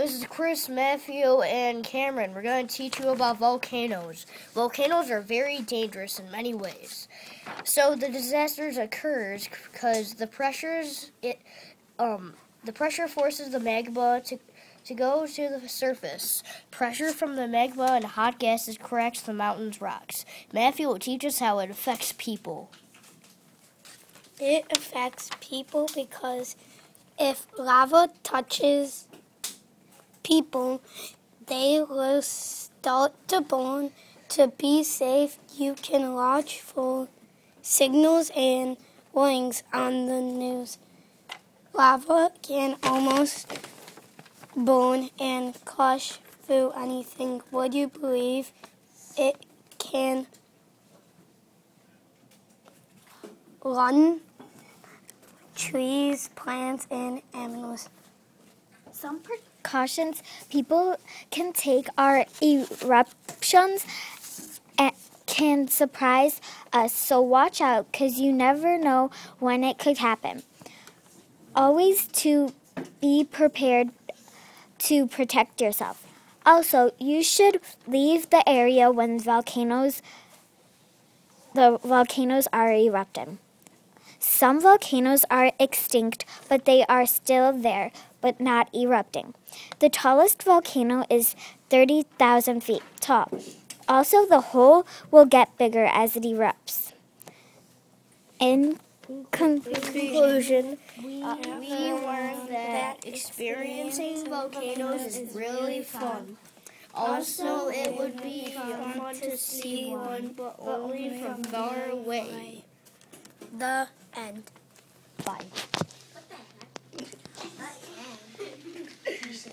this is Chris, Matthew, and Cameron. We're going to teach you about volcanoes. Volcanoes are very dangerous in many ways. So the disasters occurs because the pressure forces the magma to go to the surface. Pressure from the magma and hot gases cracks the mountain's rocks. Matthew will teach us how it affects people. It affects people because if lava touches people, they will start to burn. To be safe, you can watch for signals and warnings on the news. Lava can almost burn and crush through anything. Would you believe it can run trees, plants, and animals? Some precautions people can take are eruptions can surprise us, so watch out because you never know when it could happen. Always to be prepared to protect yourself. Also, you should leave the area when the volcanoes are erupting. Some volcanoes are extinct, but they are still there, but not erupting. The tallest volcano is 30,000 feet tall. Also, the hole will get bigger as it erupts. In conclusion, we learned that experiencing volcanoes is really fun. Also, it would be fun to see one, but only from far away. The end. Bye.